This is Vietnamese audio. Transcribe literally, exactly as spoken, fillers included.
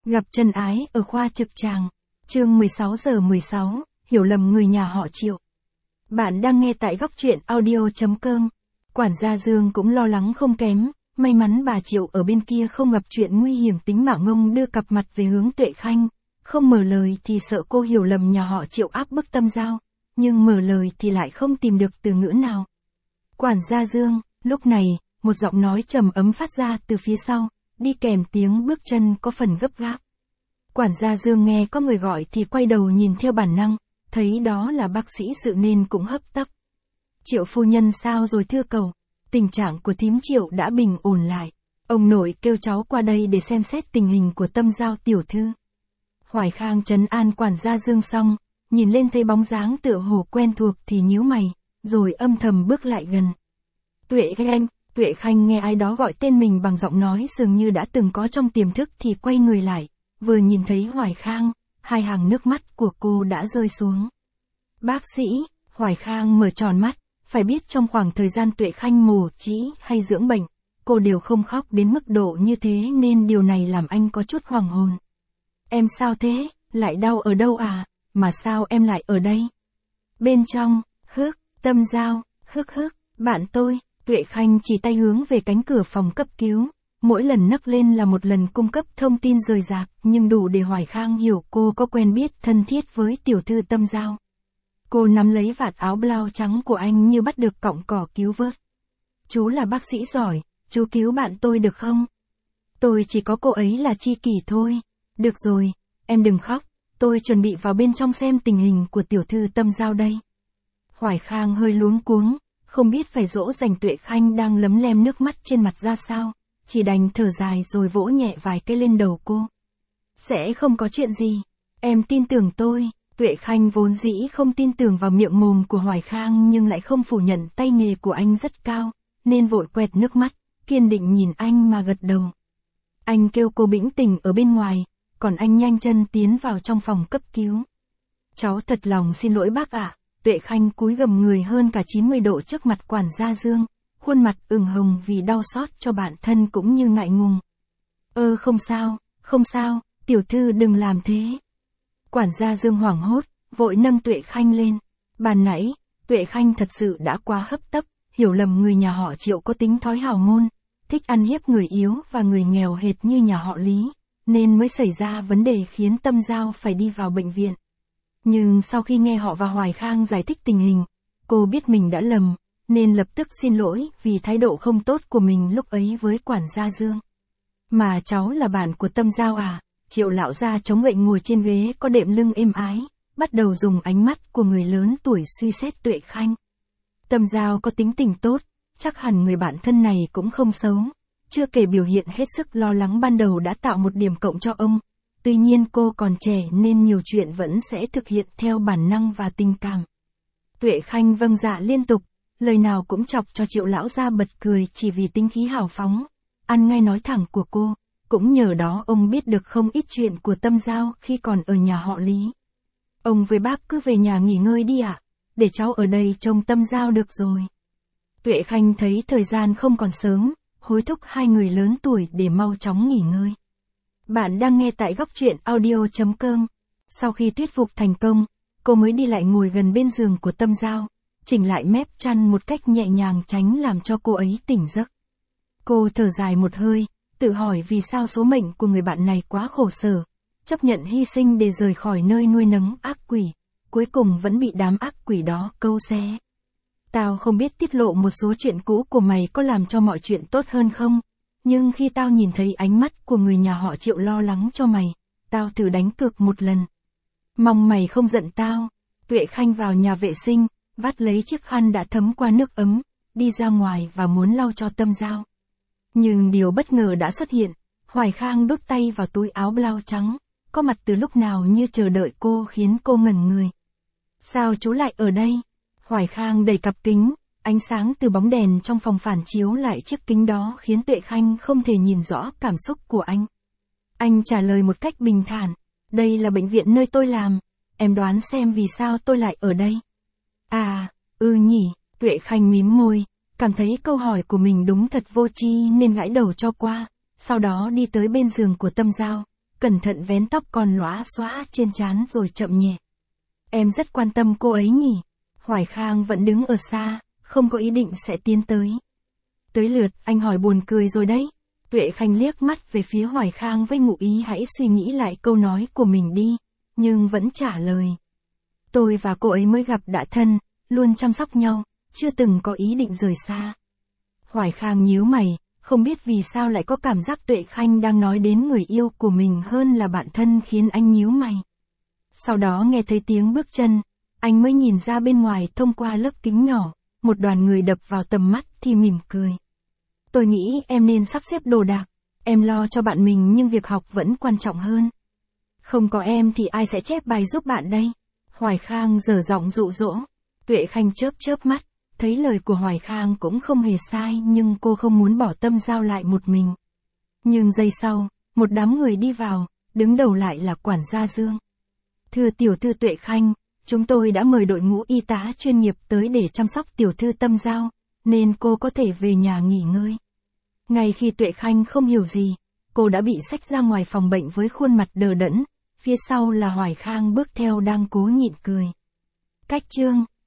Gặp chân ái ở khoa trực tràng. Chương mười sáu giờ mười sáu, hiểu lầm người nhà họ Triệu. Bạn đang nghe tại góc truyện audio chấm com. Quản gia Dương cũng lo lắng không kém, may mắn bà Triệu ở bên kia không gặp chuyện nguy hiểm tính mạng ông đưa cặp mặt về hướng Tuệ Khanh. Không mở lời thì sợ cô hiểu lầm nhà họ Triệu áp bức Tâm Giao, nhưng mở lời thì lại không tìm được từ ngữ nào. Quản gia Dương, lúc này, một giọng nói trầm ấm phát ra từ phía sau, đi kèm tiếng bước chân có phần gấp gáp. Quản gia Dương nghe có người gọi thì quay đầu nhìn theo bản năng, thấy đó là bác sĩ Sự nên cũng hấp tấp. Triệu phu nhân sao rồi thưa cậu? Tình trạng của thím Triệu đã bình ổn lại. Ông nội kêu cháu qua đây để xem xét tình hình của Tâm Giao tiểu thư. Hoài Khang trấn an quản gia Dương xong, nhìn lên thấy bóng dáng tựa hồ quen thuộc thì nhíu mày, rồi âm thầm bước lại gần. Tuệ Khanh, Tuệ Khanh nghe ai đó gọi tên mình bằng giọng nói dường như đã từng có trong tiềm thức thì quay người lại, vừa nhìn thấy Hoài Khang, hai hàng nước mắt của cô đã rơi xuống. Bác sĩ, Hoài Khang mở tròn mắt, phải biết trong khoảng thời gian Tuệ Khanh mổ trĩ hay dưỡng bệnh, cô đều không khóc đến mức độ như thế nên điều này làm anh có chút hoàng hồn. Em sao thế, lại đau ở đâu à, mà sao em lại ở đây? Bên trong, hức, Tâm Giao, hức hức, bạn tôi. Tuệ Khanh chỉ tay hướng về cánh cửa phòng cấp cứu, mỗi lần nấc lên là một lần cung cấp thông tin rời rạc, nhưng đủ để Hoài Khang hiểu cô có quen biết thân thiết với tiểu thư Tâm Giao. Cô nắm lấy vạt áo blau trắng của anh như bắt được cọng cỏ cứu vớt. Chú là bác sĩ giỏi, chú cứu bạn tôi được không? Tôi chỉ có cô ấy là tri kỷ thôi. Được rồi, em đừng khóc, tôi chuẩn bị vào bên trong xem tình hình của tiểu thư Tâm Giao đây. Hoài Khang hơi luống cuống, không biết phải dỗ dành Tuệ Khanh đang lấm lem nước mắt trên mặt ra sao, chỉ đành thở dài rồi vỗ nhẹ vài cái lên đầu cô. Sẽ không có chuyện gì, em tin tưởng tôi. Tuệ Khanh vốn dĩ không tin tưởng vào miệng mồm của Hoài Khang nhưng lại không phủ nhận tay nghề của anh rất cao, nên vội quẹt nước mắt, kiên định nhìn anh mà gật đầu. Anh kêu cô bĩnh tỉnh ở bên ngoài, còn anh nhanh chân tiến vào trong phòng cấp cứu. Cháu thật lòng xin lỗi bác ạ. Tuệ Khanh cúi gầm người hơn cả chín mươi độ trước mặt quản gia Dương, khuôn mặt ửng hồng vì đau xót cho bản thân cũng như ngại ngùng. Ơ không sao, không sao, tiểu thư đừng làm thế. Quản gia Dương hoảng hốt, vội nâng Tuệ Khanh lên. Ban nãy, Tuệ Khanh thật sự đã quá hấp tấp, hiểu lầm người nhà họ Triệu có tính thói hào môn, thích ăn hiếp người yếu và người nghèo hệt như nhà họ Lý, nên mới xảy ra vấn đề khiến Tâm Giao phải đi vào bệnh viện. Nhưng sau khi nghe họ và Hoài Khang giải thích tình hình, cô biết mình đã lầm, nên lập tức xin lỗi vì thái độ không tốt của mình lúc ấy với quản gia Dương. Mà cháu là bạn của Tâm Giao à? Triệu lão gia chống gậy ngồi trên ghế có đệm lưng êm ái, bắt đầu dùng ánh mắt của người lớn tuổi suy xét Tuệ Khanh. Tâm Giao có tính tình tốt, chắc hẳn người bạn thân này cũng không xấu, chưa kể biểu hiện hết sức lo lắng ban đầu đã tạo một điểm cộng cho ông. Tuy nhiên cô còn trẻ nên nhiều chuyện vẫn sẽ thực hiện theo bản năng và tình cảm. Tuệ Khanh vâng dạ liên tục, lời nào cũng chọc cho Triệu lão gia bật cười chỉ vì tính khí hào phóng, ăn ngay nói thẳng của cô. Cũng nhờ đó ông biết được không ít chuyện của Tâm Giao khi còn ở nhà họ Lý. Ông với bác cứ về nhà nghỉ ngơi đi ạ, để cháu ở đây trông Tâm Giao được rồi. Tuệ Khanh thấy thời gian không còn sớm, hối thúc hai người lớn tuổi để mau chóng nghỉ ngơi. Bạn đang nghe tại góc truyện audio chấm com. Sau khi thuyết phục thành công, cô mới đi lại ngồi gần bên giường của Tâm Giao, chỉnh lại mép chăn một cách nhẹ nhàng tránh làm cho cô ấy tỉnh giấc. Cô thở dài một hơi, tự hỏi vì sao số mệnh của người bạn này quá khổ sở, chấp nhận hy sinh để rời khỏi nơi nuôi nấng ác quỷ, cuối cùng vẫn bị đám ác quỷ đó câu xé. Tao không biết tiết lộ một số chuyện cũ của mày có làm cho mọi chuyện tốt hơn không, nhưng khi tao nhìn thấy ánh mắt của người nhà họ Triệu lo lắng cho mày, tao thử đánh cược một lần. Mong mày không giận tao. Tuệ Khanh vào nhà vệ sinh, vắt lấy chiếc khăn đã thấm qua nước ấm, đi ra ngoài và muốn lau cho Tâm Giao. Nhưng điều bất ngờ đã xuất hiện, Hoài Khang đút tay vào túi áo blau trắng, có mặt từ lúc nào như chờ đợi cô khiến cô ngẩn người. Sao chú lại ở đây? Hoài Khang đẩy cặp kính, ánh sáng từ bóng đèn trong phòng phản chiếu lại chiếc kính đó khiến Tuệ Khanh không thể nhìn rõ cảm xúc của anh. Anh trả lời một cách bình thản, đây là bệnh viện nơi tôi làm, em đoán xem vì sao tôi lại ở đây. À, ừ nhỉ, Tuệ Khanh mím môi, cảm thấy câu hỏi của mình đúng thật vô tri nên gãi đầu cho qua, sau đó đi tới bên giường của Tâm Giao, cẩn thận vén tóc còn lóa xóa trên trán rồi chậm nhẹ. Em rất quan tâm cô ấy nhỉ? Hoài Khang vẫn đứng ở xa, không có ý định sẽ tiến tới. Tới lượt anh hỏi buồn cười rồi đấy. Tuệ Khanh liếc mắt về phía Hoài Khang với ngụ ý hãy suy nghĩ lại câu nói của mình đi, nhưng vẫn trả lời. Tôi và cô ấy mới gặp đã thân, luôn chăm sóc nhau, chưa từng có ý định rời xa. Hoài Khang nhíu mày, không biết vì sao lại có cảm giác Tuệ Khanh đang nói đến người yêu của mình hơn là bạn thân khiến anh nhíu mày. Sau đó nghe thấy tiếng bước chân, anh mới nhìn ra bên ngoài thông qua lớp kính nhỏ, một đoàn người đập vào tầm mắt thì mỉm cười. Tôi nghĩ em nên sắp xếp đồ đạc, em lo cho bạn mình nhưng việc học vẫn quan trọng hơn. Không có em thì ai sẽ chép bài giúp bạn đây? Hoài Khang giở giọng dụ dỗ. Tuệ Khanh chớp chớp mắt, thấy lời của Hoài Khang cũng không hề sai nhưng cô không muốn bỏ tâm giao lại một mình. Nhưng giây sau, một đám người đi vào, đứng đầu lại là quản gia Dương. Thưa tiểu thư Tuệ Khanh, chúng tôi đã mời đội ngũ y tá chuyên nghiệp tới để chăm sóc tiểu thư Tâm Giao, nên cô có thể về nhà nghỉ ngơi. Ngay khi Tuệ Khanh không hiểu gì, cô đã bị xách ra ngoài phòng bệnh với khuôn mặt đờ đẫn, phía sau là Hoài Khang bước theo đang cố nhịn cười. Cách chương